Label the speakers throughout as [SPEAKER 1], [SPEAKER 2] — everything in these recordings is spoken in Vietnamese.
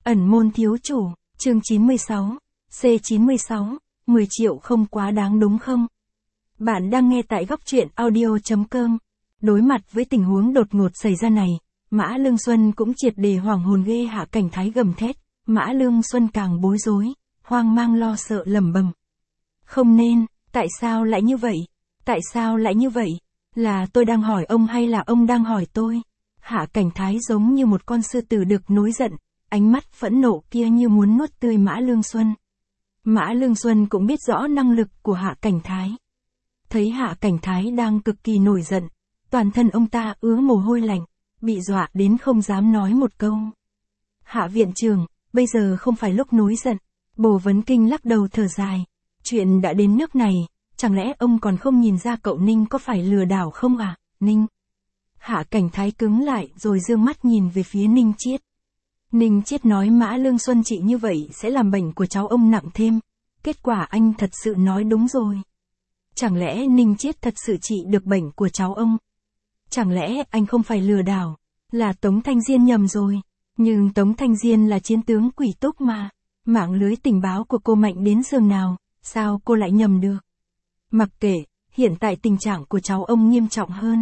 [SPEAKER 1] Ẩn môn thiếu chủ, chương 96, C96, 10 triệu không quá đáng đúng không? Bạn đang nghe tại góc truyện audio.com. Đối mặt với tình huống đột ngột xảy ra này, Mã Lương Xuân cũng triệt để hoảng hồn ghê. Hạ Cảnh Thái gầm thét, Mã Lương Xuân càng bối rối, hoang mang lo sợ lẩm bẩm. Không nên, tại sao lại như vậy? Tại sao lại như vậy? Là tôi đang hỏi ông hay là ông đang hỏi tôi? Hạ Cảnh Thái giống như một con sư tử được nổi giận, ánh mắt phẫn nộ kia như muốn nuốt tươi Mã Lương Xuân. Mã Lương Xuân cũng biết rõ năng lực của Hạ Cảnh Thái. Thấy Hạ Cảnh Thái đang cực kỳ nổi giận, toàn thân ông ta ứa mồ hôi lạnh, bị dọa đến không dám nói một câu. Hạ viện trưởng, bây giờ không phải lúc nổi giận. Bồ Vấn Kinh lắc đầu thở dài. Chuyện đã đến nước này, chẳng lẽ ông còn không nhìn ra cậu Ninh có phải lừa đảo không à? Ninh. Hạ Cảnh Thái cứng lại rồi dương mắt nhìn về phía Ninh Chiết. Ninh Chiết nói Mã Lương Xuân trị như vậy sẽ làm bệnh của cháu ông nặng thêm. Kết quả anh thật sự nói đúng rồi. Chẳng lẽ Ninh Chiết thật sự trị được bệnh của cháu ông? Chẳng lẽ anh không phải lừa đảo, là Tống Thanh Diên nhầm rồi. Nhưng Tống Thanh Diên là chiến tướng quỷ túc mà. Mạng lưới tình báo của cô mạnh đến giường nào, sao cô lại nhầm được? Mặc kệ, hiện tại tình trạng của cháu ông nghiêm trọng hơn.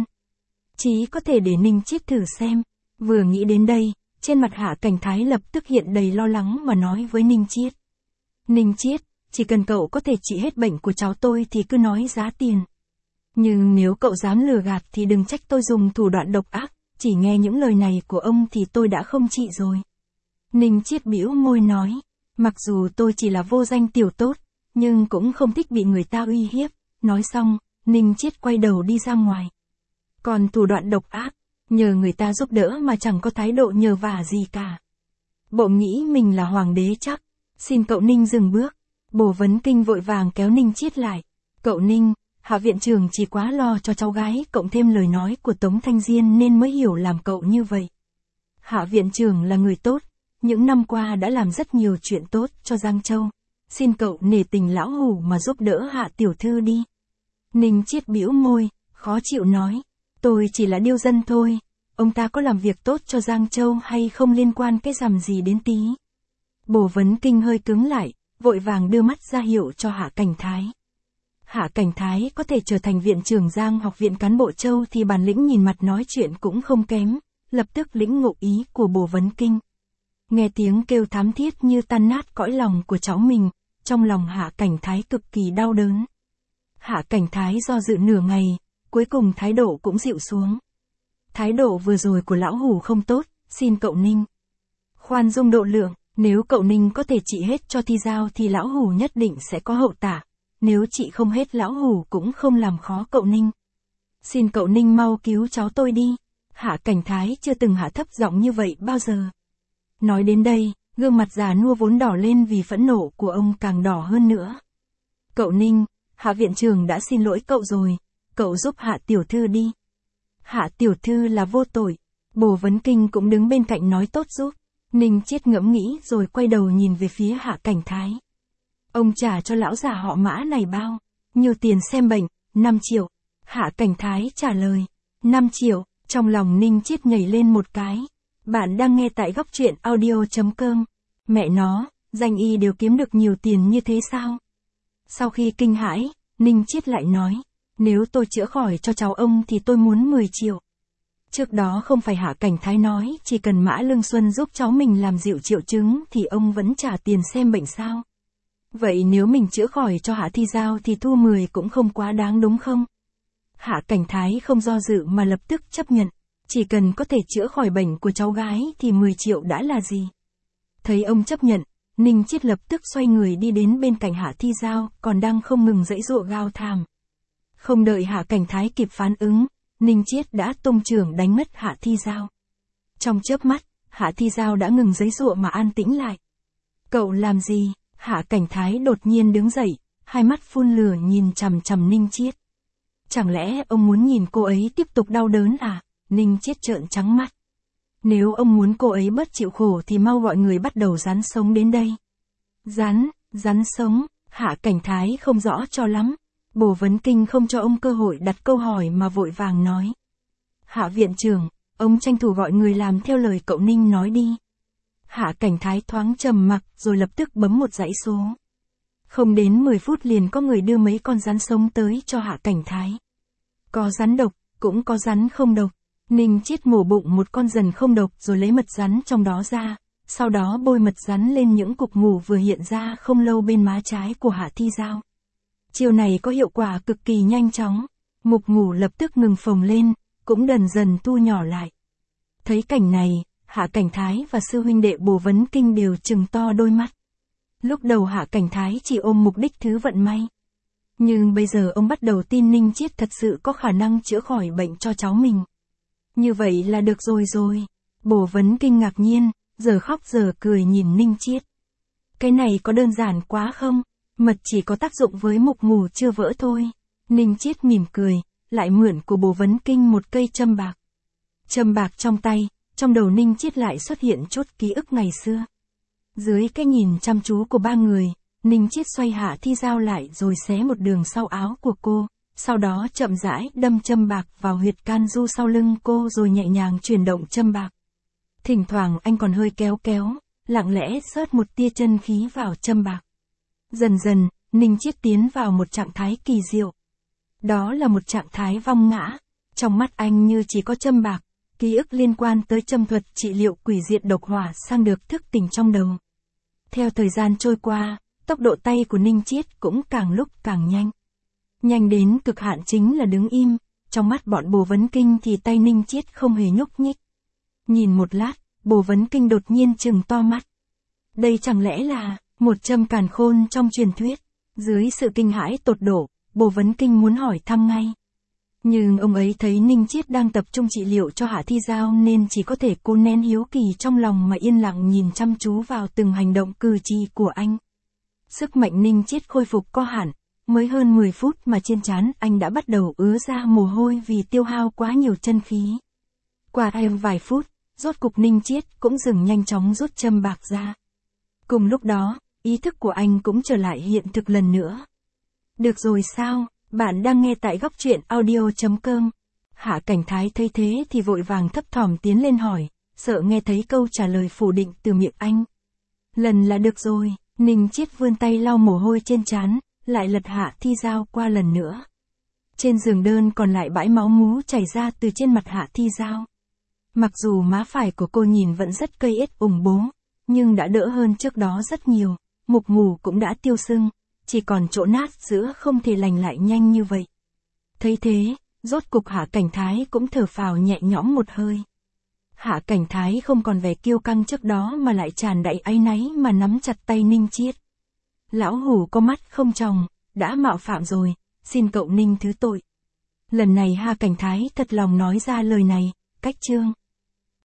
[SPEAKER 1] Chỉ có thể để Ninh Chiết thử xem. Vừa nghĩ đến đây, trên mặt Hạ Cảnh Thái lập tức hiện đầy lo lắng mà nói với Ninh Chiết. Ninh Chiết, chỉ cần cậu có thể trị hết bệnh của cháu tôi thì cứ nói giá tiền. Nhưng nếu cậu dám lừa gạt thì đừng trách tôi dùng thủ đoạn độc ác, chỉ nghe những lời này của ông thì tôi đã không trị rồi. Ninh Chiết bĩu môi nói, mặc dù tôi chỉ là vô danh tiểu tốt, nhưng cũng không thích bị người ta uy hiếp. Nói xong, Ninh Chiết quay đầu đi ra ngoài. Còn thủ đoạn độc ác, nhờ người ta giúp đỡ mà chẳng có thái độ nhờ vả gì cả. Bộ nghĩ mình là hoàng đế chắc. Xin cậu Ninh dừng bước. Bồ Vấn Kinh vội vàng kéo Ninh Chiết lại. Cậu Ninh, Hạ viện trưởng chỉ quá lo cho cháu gái cộng thêm lời nói của Tống Thanh Diên nên mới hiểu làm cậu như vậy. Hạ viện trưởng là người tốt, những năm qua đã làm rất nhiều chuyện tốt cho Giang Châu. Xin cậu nể tình lão hủ mà giúp đỡ Hạ tiểu thư đi. Ninh Chiết bĩu môi, khó chịu nói. Tôi chỉ là điêu dân thôi, ông ta có làm việc tốt cho Giang Châu hay không liên quan cái rằm gì đến tí. Bồ Vấn Kinh hơi cứng lại, vội vàng đưa mắt ra hiệu cho Hạ Cảnh Thái. Hạ Cảnh Thái có thể trở thành viện trưởng Giang Học viện cán bộ Châu thì bản lĩnh nhìn mặt nói chuyện cũng không kém, lập tức lĩnh ngộ ý của Bồ Vấn Kinh. Nghe tiếng kêu thám thiết như tan nát cõi lòng của cháu mình, trong lòng Hạ Cảnh Thái cực kỳ đau đớn. Hạ Cảnh Thái do dự nửa ngày, cuối cùng thái độ cũng dịu xuống. Thái độ vừa rồi của lão hủ không tốt, xin cậu Ninh khoan dung độ lượng, nếu cậu Ninh có thể trị hết cho Thi Giao thì lão hủ nhất định sẽ có hậu tả, nếu trị không hết lão hủ cũng không làm khó cậu Ninh. Xin cậu Ninh mau cứu cháu tôi đi. Hạ Cảnh Thái chưa từng hạ thấp giọng như vậy bao giờ. Nói đến đây, gương mặt già nua vốn đỏ lên vì phẫn nộ của ông càng đỏ hơn nữa. Cậu Ninh, Hạ viện trưởng đã xin lỗi cậu rồi, cậu giúp Hạ tiểu thư đi. Hạ tiểu thư là vô tội. Bồ Vấn Kinh cũng đứng bên cạnh nói tốt giúp. Ninh Chiết ngẫm nghĩ rồi quay đầu nhìn về phía Hạ Cảnh Thái. Ông trả cho lão già họ Mã này bao nhiêu tiền xem bệnh? 5 triệu. Hạ Cảnh Thái trả lời. 5 triệu, trong lòng Ninh Chiết nhảy lên một cái. Bạn đang nghe tại góc truyện audio.com. Mẹ nó, danh y đều kiếm được nhiều tiền như thế sao? Sau khi kinh hãi, Ninh Chiết lại nói. Nếu tôi chữa khỏi cho cháu ông thì tôi muốn 10 triệu. Trước đó không phải Hạ Cảnh Thái nói chỉ cần Mã Lương Xuân giúp cháu mình làm dịu triệu chứng thì ông vẫn trả tiền xem bệnh sao? Vậy nếu mình chữa khỏi cho Hạ Thi Giao thì thu 10 cũng không quá đáng đúng không? Hạ Cảnh Thái không do dự mà lập tức chấp nhận. Chỉ cần có thể chữa khỏi bệnh của cháu gái thì 10 triệu đã là gì? Thấy ông chấp nhận, Ninh Chiết lập tức xoay người đi đến bên cạnh Hạ Thi Giao còn đang không ngừng giãy giụa gào thảm. Không đợi Hạ Cảnh Thái kịp phản ứng, Ninh Chiết đã tung chưởng đánh mất Hạ Thi Giao. Trong chớp mắt, Hạ Thi Giao đã ngừng giãy giụa mà an tĩnh lại. Cậu làm gì? Hạ Cảnh Thái đột nhiên đứng dậy, hai mắt phun lửa nhìn chằm chằm Ninh Chiết. Chẳng lẽ ông muốn nhìn cô ấy tiếp tục đau đớn à? Ninh Chiết trợn trắng mắt. Nếu ông muốn cô ấy bớt chịu khổ thì mau gọi người bắt đầu rắn sống đến đây. Rắn sống? Hạ Cảnh Thái không rõ cho lắm. Bồ Vấn Kinh không cho ông cơ hội đặt câu hỏi mà vội vàng nói. Hạ viện trưởng, ông tranh thủ gọi người làm theo lời cậu Ninh nói đi. Hạ Cảnh Thái thoáng trầm mặc rồi lập tức bấm một dãy số. Không đến 10 phút liền có người đưa mấy con rắn sống tới cho Hạ Cảnh Thái. Có rắn độc, cũng có rắn không độc. Ninh Chiết mổ bụng một con dần không độc rồi lấy mật rắn trong đó ra, sau đó bôi mật rắn lên những cục mủ vừa hiện ra không lâu bên má trái của Hạ Thi Giao. Chiêu này có hiệu quả cực kỳ nhanh chóng, mục mủ lập tức ngừng phồng lên, cũng dần dần thu nhỏ lại. Thấy cảnh này, Hạ Cảnh Thái và sư huynh đệ Bồ Vấn Kinh đều trừng to đôi mắt. Lúc đầu Hạ Cảnh Thái chỉ ôm mục đích thứ vận may. Nhưng bây giờ ông bắt đầu tin Ninh Chiết thật sự có khả năng chữa khỏi bệnh cho cháu mình. Như vậy là được rồi. Bồ Vấn Kinh ngạc nhiên, giờ khóc giờ cười nhìn Ninh Chiết. Cái này có đơn giản quá không? Mật chỉ có tác dụng với mục mủ chưa vỡ thôi. Ninh Chiết mỉm cười, lại mượn của Bồ Vấn Kinh một cây châm bạc. Châm bạc trong tay, trong đầu Ninh Chiết lại xuất hiện chút ký ức ngày xưa. Dưới cái nhìn chăm chú của ba người, Ninh Chiết xoay Hạ Thi Giao lại rồi xé một đường sau áo của cô, sau đó chậm rãi đâm châm bạc vào huyệt can du sau lưng cô rồi nhẹ nhàng chuyển động châm bạc. Thỉnh thoảng anh còn hơi kéo, lặng lẽ xớt một tia chân khí vào châm bạc. Dần dần, Ninh Chiết tiến vào một trạng thái kỳ diệu. Đó là một trạng thái vong ngã. Trong mắt anh như chỉ có châm bạc, ký ức liên quan tới châm thuật trị liệu quỷ diệt độc hỏa sang được thức tỉnh trong đầu. Theo thời gian trôi qua, tốc độ tay của Ninh Chiết cũng càng lúc càng nhanh. Nhanh đến cực hạn chính là đứng im, trong mắt bọn Bồ Vấn Kinh thì tay Ninh Chiết không hề nhúc nhích. Nhìn một lát, Bồ Vấn Kinh đột nhiên trừng to mắt. Đây chẳng lẽ là một châm càn khôn trong truyền thuyết? Dưới sự kinh hãi tột độ, Bồ Vấn Kinh muốn hỏi thăm ngay. Nhưng ông ấy thấy Ninh Chiết đang tập trung trị liệu cho Hạ Thi Giao nên chỉ có thể cố nén hiếu kỳ trong lòng mà yên lặng nhìn chăm chú vào từng hành động cử chỉ của anh. Sức mạnh Ninh Chiết khôi phục có hạn, mới hơn 10 phút mà trên trán anh đã bắt đầu ứa ra mồ hôi vì tiêu hao quá nhiều chân khí. Qua thêm vài phút, rốt cục Ninh Chiết cũng dừng nhanh chóng rút châm bạc ra. Cùng lúc đó, ý thức của anh cũng trở lại hiện thực lần nữa. Được rồi sao? Bạn đang nghe tại góc truyện audio.com. Hạ Cảnh Thái thấy thế thì vội vàng thấp thỏm tiến lên hỏi, sợ nghe thấy câu trả lời phủ định từ miệng anh. Lần là được rồi, Ninh Chiết vươn tay lau mồ hôi trên trán, lại lật Hạ Thi Giao qua lần nữa. Trên giường đơn còn lại bãi máu mú chảy ra từ trên mặt Hạ Thi Giao. Mặc dù má phải của cô nhìn vẫn rất cây ết ủng bố, nhưng đã đỡ hơn trước đó rất nhiều, mục mủ cũng đã tiêu sưng. Chỉ còn chỗ nát giữa không thể lành lại nhanh như vậy. Thấy thế, rốt cục Hạ Cảnh Thái cũng thở phào nhẹ nhõm một hơi. Hạ Cảnh Thái không còn vẻ kiêu căng trước đó mà lại tràn đầy áy náy mà nắm chặt tay Ninh Chiết. Lão hủ có mắt không tròng, đã mạo phạm rồi, xin cậu Ninh thứ tội. Lần này Hạ Cảnh Thái thật lòng nói ra lời này, cách chương.